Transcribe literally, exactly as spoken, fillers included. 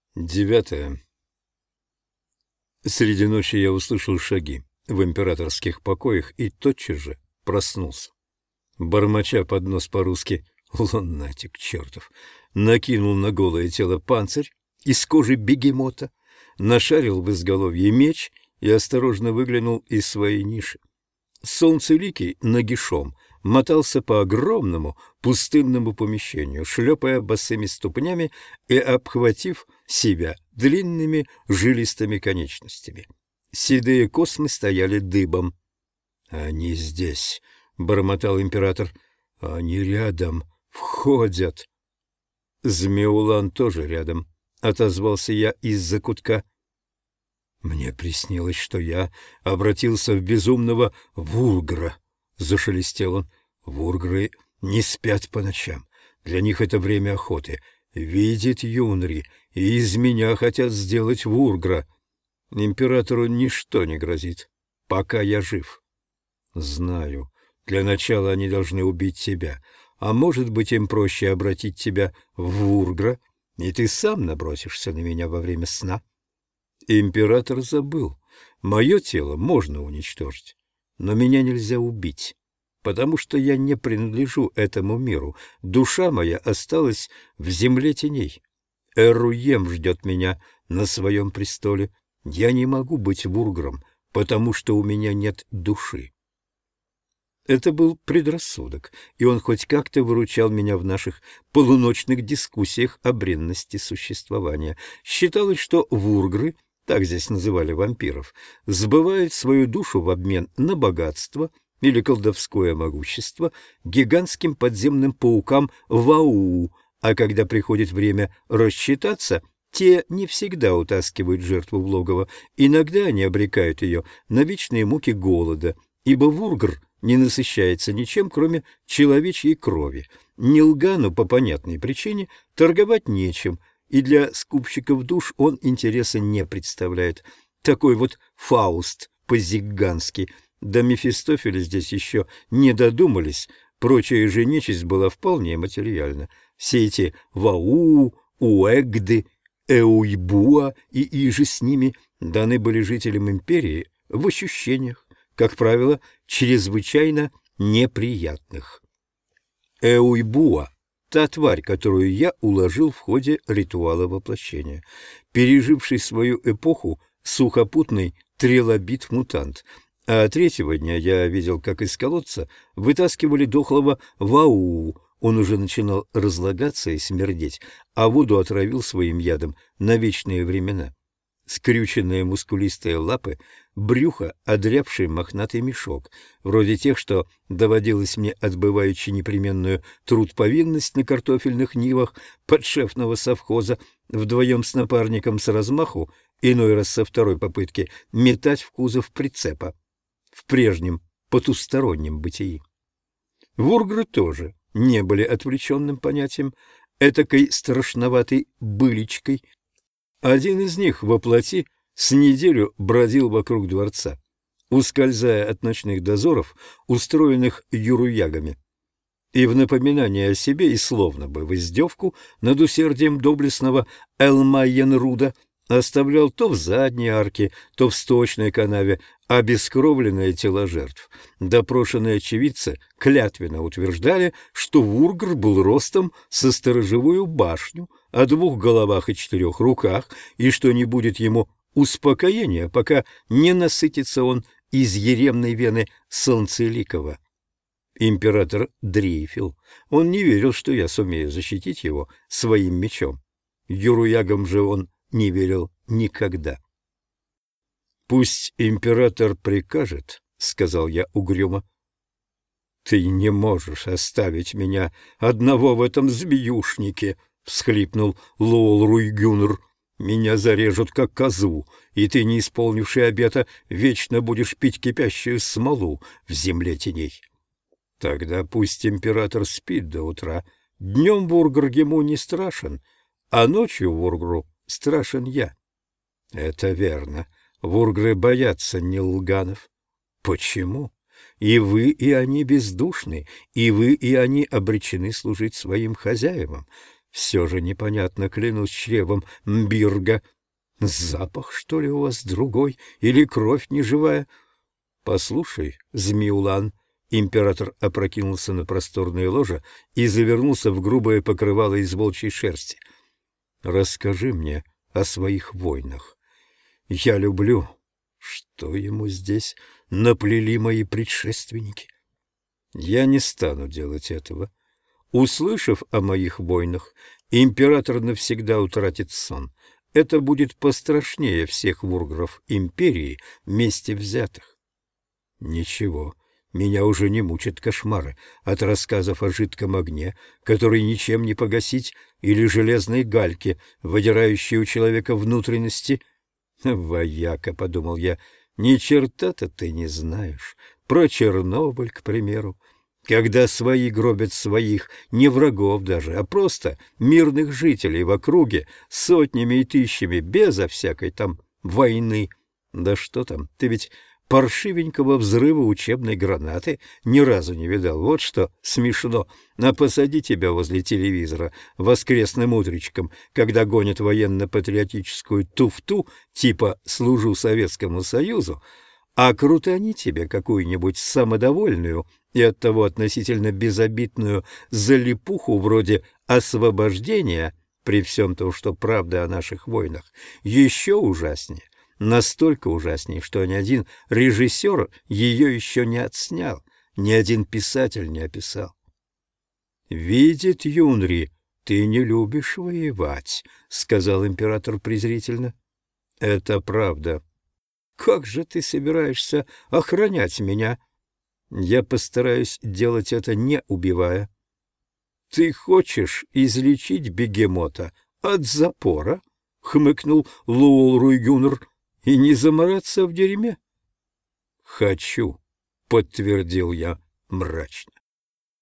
Девятое. Среди ночи я услышал шаги в императорских покоях и тотчас же проснулся. Бормоча под нос по-русски «Лунатик чертов», накинул на голое тело панцирь из кожи бегемота, нашарил в изголовье меч и осторожно выглянул из своей ниши. Солнцеликий нагишом мотался по огромному пустынному помещению, шлепая босыми ступнями и обхватив себя длинными жилистыми конечностями. Седые космы стояли дыбом. «Они здесь», — бормотал император. «Они рядом, входят». «Змеулан тоже рядом», — отозвался я из-за кутка. «Мне приснилось, что я обратился в безумного вургра», — зашелестел он. «Вургры не спят по ночам. Для них это время охоты. Видит Юнри, и из меня хотят сделать вургра. Императору ничто не грозит, пока я жив». «Знаю. Для начала они должны убить тебя. А может быть, им проще обратить тебя в вургра, и ты сам набросишься на меня во время сна?» Император забыл. Мое тело можно уничтожить, но меня нельзя убить, потому что я не принадлежу этому миру. Душа моя осталась в земле теней. Эруем ждет меня на своем престоле. Я не могу быть вургром, потому что у меня нет души. Это был предрассудок, и он хоть как-то выручал меня в наших полуночных дискуссиях о бренности существования. Считалось, что вургры, так здесь называли вампиров, сбывают свою душу в обмен на богатство или колдовское могущество гигантским подземным паукам Вауу, а когда приходит время рассчитаться, те не всегда утаскивают жертву в логово, иногда они обрекают ее на вечные муки голода, ибо вургр не насыщается ничем, кроме человечьей крови. Нилгану по понятной причине торговать нечем, и для скупщиков душ он интереса не представляет. Такой вот Фауст по-зиггански. До Мефистофеля здесь еще не додумались, прочая же нечисть была вполне материальна. Все эти Вау, Уэгды, Эуйбуа и иже с ними даны были жителям империи в ощущениях, как правило, чрезвычайно неприятных. Эуйбуа — та тварь, которую я уложил в ходе ритуала воплощения, переживший свою эпоху сухопутный трилобит-мутант, а третьего дня я видел, как из колодца вытаскивали дохлого Вау. Он уже начинал разлагаться и смердеть, а воду отравил своим ядом на вечные времена. Скрюченные мускулистые лапы, брюхо, одрябший мохнатый мешок, вроде тех, что доводилось мне, отбываючи непременную трудповинность на картофельных нивах подшефного совхоза, вдвоем с напарником с размаху, иной раз со второй попытки, метать в кузов прицепа в прежнем потустороннем бытии. Вургры тоже не были отвлеченным понятием, этакой страшноватой быличкой. Один из них во плоти с неделю бродил вокруг дворца, ускользая от ночных дозоров, устроенных юруягами. И в напоминание о себе, и словно бы в издевку над усердием доблестного Элмайенруда, оставлял то в задней арке, то в сточной канаве обескровленные тела жертв. Допрошенные очевидцы клятвенно утверждали, что вургр был ростом со сторожевую башню, о двух головах и четырех руках, и что не будет ему успокоения, пока не насытится он из еремной вены Солнцеликова. Император дрейфил. Он не верил, что я сумею защитить его своим мечом. Юруягам же он не верил никогда. «Пусть император прикажет», — сказал я угрюмо. «Ты не можешь оставить меня одного в этом змеюшнике», — всхлипнул Лоул Руйгюнр. «Меня зарежут, как козу, и ты, не исполнивший обета, вечно будешь пить кипящую смолу в земле теней». «Тогда пусть император спит до утра. Днем вургр ему не страшен, а ночью вургру страшен я». «Это верно. Вургры боятся нилганов». «Почему? И вы, и они бездушны, и вы, и они обречены служить своим хозяевам. Все же непонятно, клянусь чревом Мбирга. Запах, что ли, у вас другой? Или кровь неживая? Послушай, Змеулан. Император опрокинулся на просторное ложе и завернулся в грубое покрывало из волчьей шерсти. Расскажи мне о своих войнах. Я люблю, что ему здесь наплели мои предшественники. Я не стану делать этого. Услышав о моих войнах, император навсегда утратит сон. Это будет пострашнее всех вургров империи вместе взятых. Ничего, меня уже не мучат кошмары от рассказов о жидком огне, который ничем не погасить, или железной гальке, выдирающей у человека внутренности. «Вояка», — подумал я, — «ни черта-то ты не знаешь. Про Чернобыль, к примеру, когда свои гробят своих, не врагов даже, а просто мирных жителей в округе сотнями и тысячами, безо всякой там войны. Да что там, ты ведь паршивенького взрыва учебной гранаты ни разу не видал. Вот что смешно. А посади тебя возле телевизора воскресным утречком, когда гонят военно-патриотическую туфту, типа «служу Советскому Союзу», а крутани тебе какую-нибудь самодовольную и оттого относительно безобидную залипуху вроде «освобождения», при всем том, что правда о наших войнах еще ужаснее. Настолько ужаснее, что ни один режиссер ее еще не отснял, ни один писатель не описал. «Видит Юнри, ты не любишь воевать», — сказал император презрительно. «Это правда. Как же ты собираешься охранять меня?» «Я постараюсь делать это, не убивая». «Ты хочешь излечить бегемота от запора?» — хмыкнул Луол Руйгюнер. «И не замораться в дерьме?» «Хочу», — подтвердил я мрачно.